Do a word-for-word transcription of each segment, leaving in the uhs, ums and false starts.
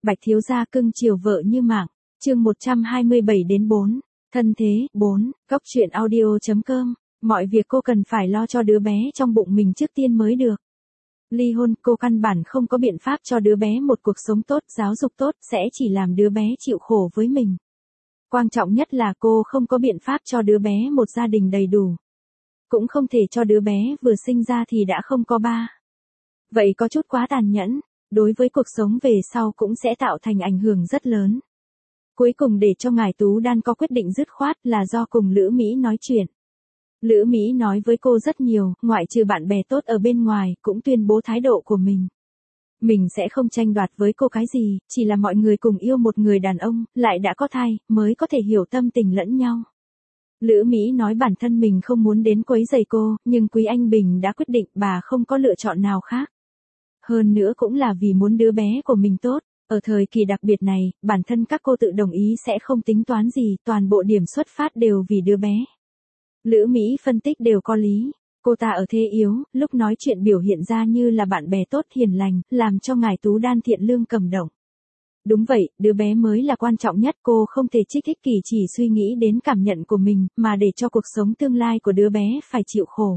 Bạch thiếu gia cưng chiều vợ như mạng. Chương một trăm hai mươi bảy đến bốn. Thân thế, bốn. Góc truyện audio.com. Mọi việc cô cần phải lo cho đứa bé trong bụng mình trước tiên mới được. Ly hôn, cô căn bản không có biện pháp cho đứa bé một cuộc sống tốt, giáo dục tốt, sẽ chỉ làm đứa bé chịu khổ với mình. Quan trọng nhất là cô không có biện pháp cho đứa bé một gia đình đầy đủ. Cũng không thể cho đứa bé vừa sinh ra thì đã không có ba. Vậy có chút quá tàn nhẫn, đối với cuộc sống về sau cũng sẽ tạo thành ảnh hưởng rất lớn. Cuối cùng để cho ngài Tú Đan có quyết định dứt khoát là do cùng Lữ Mỹ nói chuyện. Lữ Mỹ nói với cô rất nhiều, ngoại trừ bạn bè tốt ở bên ngoài, cũng tuyên bố thái độ của mình. Mình sẽ không tranh đoạt với cô cái gì, chỉ là mọi người cùng yêu một người đàn ông, lại đã có thai, mới có thể hiểu tâm tình lẫn nhau. Lữ Mỹ nói bản thân mình không muốn đến quấy rầy cô, nhưng Quý Anh Bình đã quyết định bà không có lựa chọn nào khác. Hơn nữa cũng là vì muốn đứa bé của mình tốt, ở thời kỳ đặc biệt này, bản thân các cô tự đồng ý sẽ không tính toán gì, toàn bộ điểm xuất phát đều vì đứa bé. Lữ Mỹ phân tích đều có lý, cô ta ở thế yếu, lúc nói chuyện biểu hiện ra như là bạn bè tốt hiền lành, làm cho ngài Tú Đan thiện lương cầm động. Đúng vậy, đứa bé mới là quan trọng nhất, cô không thể trích ích kỷ chỉ suy nghĩ đến cảm nhận của mình, mà để cho cuộc sống tương lai của đứa bé phải chịu khổ.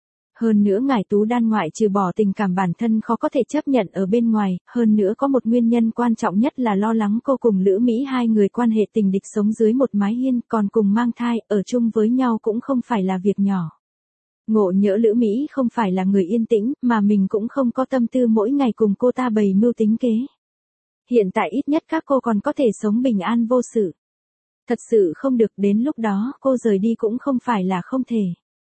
Hơn nữa ngài Tú Đan ngoại trừ bỏ tình cảm bản thân khó có thể chấp nhận ở bên ngoài, hơn nữa có một nguyên nhân quan trọng nhất là lo lắng cô cùng Lữ Mỹ hai người quan hệ tình địch sống dưới một mái hiên, còn cùng mang thai, ở chung với nhau cũng không phải là việc nhỏ. Ngộ nhỡ Lữ Mỹ không phải là người yên tĩnh, mà mình cũng không có tâm tư mỗi ngày cùng cô ta bày mưu tính kế. Hiện tại ít nhất các cô còn có thể sống bình an vô sự. Thật sự không được, đến lúc đó cô rời đi cũng không phải là không thể.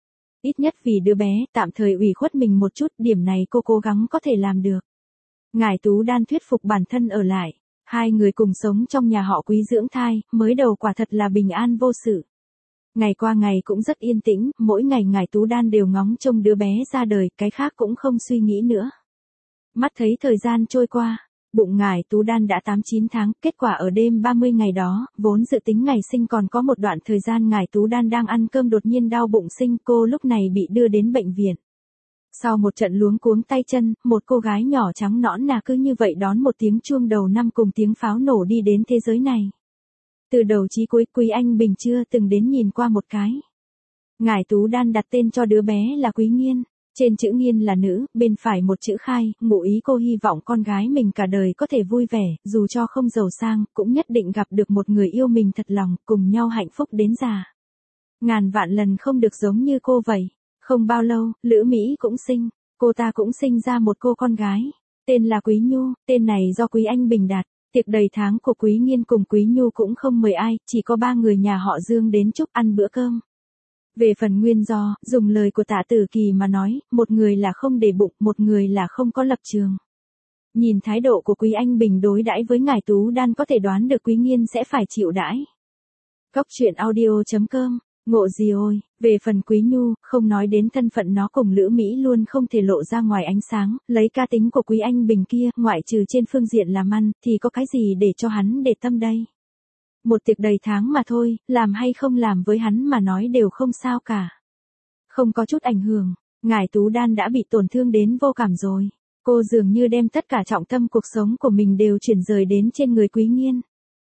Ít nhất vì đứa bé, tạm thời ủy khuất mình một chút, điểm này cô cố gắng có thể làm được. Ngài Tú Đan thuyết phục bản thân ở lại. Hai người cùng sống trong nhà họ Quý dưỡng thai, mới đầu quả thật là bình an vô sự. Ngày qua ngày cũng rất yên tĩnh, mỗi ngày ngài Tú Đan đều ngóng trông đứa bé ra đời, cái khác cũng không suy nghĩ nữa. Mắt thấy thời gian trôi qua, bụng ngài Tú Đan đã tám chín tháng, kết quả ở đêm ba mươi ngày đó, vốn dự tính ngày sinh còn có một đoạn thời gian ngài Tú Đan đang ăn cơm đột nhiên đau bụng sinh, cô lúc này bị đưa đến bệnh viện. Sau một trận luống cuống tay chân, một cô gái nhỏ trắng nõn nà cứ như vậy đón một tiếng chuông đầu năm cùng tiếng pháo nổ đi đến thế giới này. Từ đầu chí cuối Quý Anh Bình chưa từng đến nhìn qua một cái. Ngài Tú Đan đặt tên cho đứa bé là Quý Nghiên. Trên chữ Nghiên là nữ, bên phải một chữ Khai, ngụ ý cô hy vọng con gái mình cả đời có thể vui vẻ, dù cho không giàu sang, cũng nhất định gặp được một người yêu mình thật lòng, cùng nhau hạnh phúc đến già. Ngàn vạn lần không được giống như cô vậy. Không bao lâu, Lữ Mỹ cũng sinh, cô ta cũng sinh ra một cô con gái, tên là Quý Nhu, tên này do Quý Anh Bình đặt. Tiệc đầy tháng của Quý Nghiên cùng Quý Nhu cũng không mời ai, chỉ có ba người nhà họ Dương đến chúc ăn bữa cơm. Về phần nguyên do, dùng lời của Tạ Tử Kỳ mà nói, một người là không để bụng, một người là không có lập trường. Nhìn thái độ của Quý Anh Bình đối đãi với ngài Tú Đan có thể đoán được Quý Nghiên sẽ phải chịu đãi. Góc truyện audio.com, ngộ gì ôi, về phần Quý Nhu, không nói đến thân phận nó cùng Lữ Mỹ luôn không thể lộ ra ngoài ánh sáng, lấy cá tính của Quý Anh Bình kia, ngoại trừ trên phương diện làm ăn, thì có cái gì để cho hắn để tâm đây. Một tiệc đầy tháng mà thôi, làm hay không làm với hắn mà nói đều không sao cả. Không có chút ảnh hưởng, ngài Tú Đan đã bị tổn thương đến vô cảm rồi. Cô dường như đem tất cả trọng tâm cuộc sống của mình đều chuyển rời đến trên người Quý Nghiên.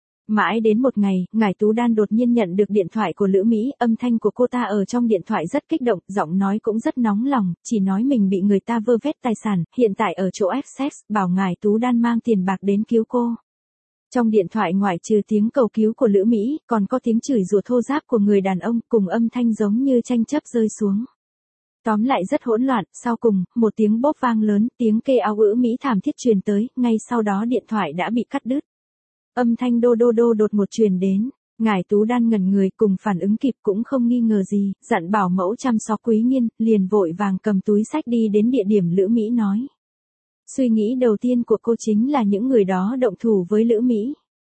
Mãi đến một ngày, ngài Tú Đan đột nhiên nhận được điện thoại của Lữ Mỹ, âm thanh của cô ta ở trong điện thoại rất kích động, giọng nói cũng rất nóng lòng, chỉ nói mình bị người ta vơ vét tài sản, hiện tại ở chỗ Essex, bảo ngài Tú Đan mang tiền bạc đến cứu cô. Trong điện thoại ngoại trừ tiếng cầu cứu của Lữ Mỹ, còn có tiếng chửi rủa thô ráp của người đàn ông, cùng âm thanh giống như tranh chấp rơi xuống. Tóm lại rất hỗn loạn, sau cùng, một tiếng bốp vang lớn, tiếng kêu áo ữ Mỹ thảm thiết truyền tới, ngay sau đó điện thoại đã bị cắt đứt. Âm thanh đô đô đô đột một truyền đến, ngài Tú Đan ngẩn người cùng phản ứng kịp cũng không nghi ngờ gì, dặn bảo mẫu chăm sóc Quý Nghiên, liền vội vàng cầm túi xách đi đến địa điểm Lữ Mỹ nói. Suy nghĩ đầu tiên của cô chính là những người đó động thủ với Lữ Mỹ.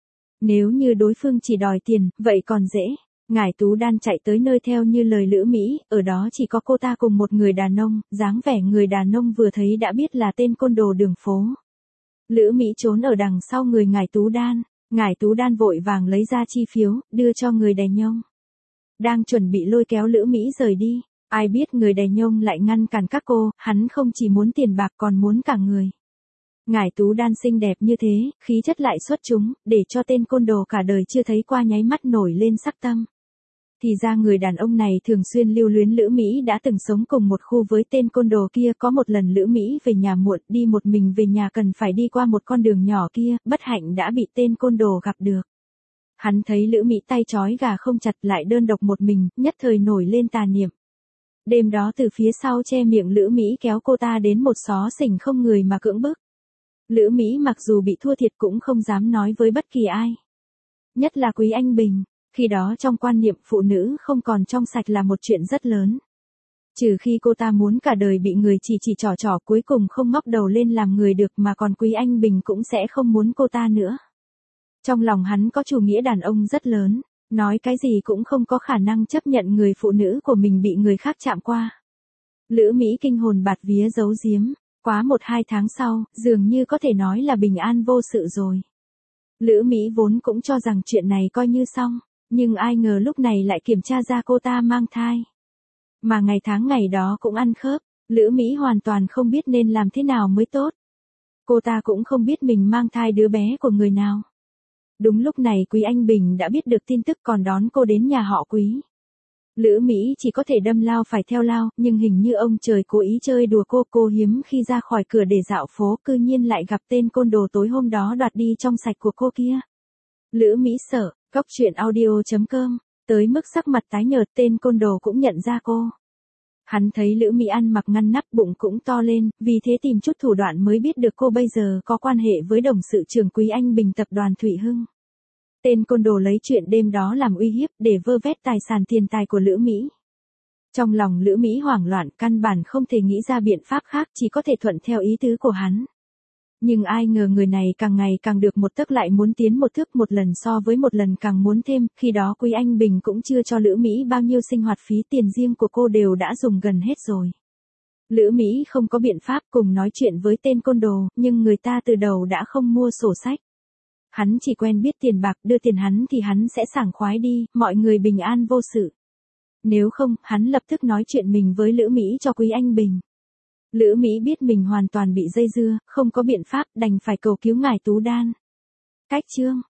Nếu như đối phương chỉ đòi tiền, vậy còn dễ. Ngài Tú Đan chạy tới nơi theo như lời Lữ Mỹ, ở đó chỉ có cô ta cùng một người đàn ông, dáng vẻ người đàn ông vừa thấy đã biết là tên côn đồ đường phố. Lữ Mỹ trốn ở đằng sau người ngài Tú Đan, ngài Tú Đan vội vàng lấy ra chi phiếu, đưa cho người đàn nhông. Đang chuẩn bị lôi kéo Lữ Mỹ rời đi. Ai biết người đàn nhông lại ngăn cản các cô, hắn không chỉ muốn tiền bạc còn muốn cả người. Ngải Tú Đan xinh đẹp như thế, khí chất lại xuất chúng, để cho tên côn đồ cả đời chưa thấy qua nháy mắt nổi lên sắc tâm. Thì ra người đàn ông này thường xuyên lưu luyến Lữ Mỹ đã từng sống cùng một khu với tên côn đồ kia. Có một lần Lữ Mỹ về nhà muộn, đi một mình về nhà cần phải đi qua một con đường nhỏ kia, bất hạnh đã bị tên côn đồ gặp được. Hắn thấy Lữ Mỹ tay trói gà không chặt lại đơn độc một mình, nhất thời nổi lên tà niệm. Đêm đó từ phía sau che miệng Lữ Mỹ kéo cô ta đến một xó xỉnh không người mà cưỡng bức. Lữ Mỹ mặc dù bị thua thiệt cũng không dám nói với bất kỳ ai. Nhất là Quý Anh Bình, khi đó trong quan niệm phụ nữ không còn trong sạch là một chuyện rất lớn. Trừ khi cô ta muốn cả đời bị người chỉ chỉ trỏ trỏ cuối cùng không ngóc đầu lên làm người được, mà còn Quý Anh Bình cũng sẽ không muốn cô ta nữa. Trong lòng hắn có chủ nghĩa đàn ông rất lớn, nói cái gì cũng không có khả năng chấp nhận người phụ nữ của mình bị người khác chạm qua. Lữ Mỹ kinh hồn bạt vía giấu giếm, quá một hai tháng sau, dường như có thể nói là bình an vô sự rồi. Lữ Mỹ vốn cũng cho rằng chuyện này coi như xong, nhưng ai ngờ lúc này lại kiểm tra ra cô ta mang thai. Mà ngày tháng ngày đó cũng ăn khớp, Lữ Mỹ hoàn toàn không biết nên làm thế nào mới tốt. Cô ta cũng không biết mình mang thai đứa bé của người nào. Đúng lúc này Quý Anh Bình đã biết được tin tức còn đón cô đến nhà họ Quý. Lữ Mỹ chỉ có thể đâm lao phải theo lao, nhưng hình như ông trời cố ý chơi đùa cô. Cô hiếm khi ra khỏi cửa để dạo phố, cư nhiên lại gặp tên côn đồ tối hôm đó đoạt đi trong sạch của cô kia. Lữ Mỹ sợ, Cóc truyện audio chấm com, tới mức sắc mặt tái nhợt. Tên côn đồ cũng nhận ra cô. Hắn thấy Lữ Mỹ ăn mặc ngăn nắp, bụng cũng to lên, vì thế tìm chút thủ đoạn mới biết được cô bây giờ có quan hệ với đồng sự trưởng Quý Anh Bình tập đoàn Thụy Hưng. Tên côn đồ lấy chuyện đêm đó làm uy hiếp để vơ vét tài sản tiền tài của Lữ Mỹ. Trong lòng Lữ Mỹ hoảng loạn, căn bản không thể nghĩ ra biện pháp khác, chỉ có thể thuận theo ý tứ của hắn. Nhưng ai ngờ người này càng ngày càng được một tấc lại muốn tiến một thước, một lần so với một lần càng muốn thêm. Khi đó Quý Anh Bình cũng chưa cho Lữ Mỹ bao nhiêu sinh hoạt phí, tiền riêng của cô đều đã dùng gần hết rồi. Lữ Mỹ không có biện pháp cùng nói chuyện với tên côn đồ, nhưng người ta từ đầu đã không mua sổ sách. Hắn chỉ quen biết tiền bạc, đưa tiền hắn thì hắn sẽ sảng khoái đi, mọi người bình an vô sự. Nếu không, hắn lập tức nói chuyện mình với Lữ Mỹ cho Quý Anh Bình. Lữ Mỹ biết mình hoàn toàn bị dây dưa, không có biện pháp, đành phải cầu cứu Ngải Tú Đan. Cách chương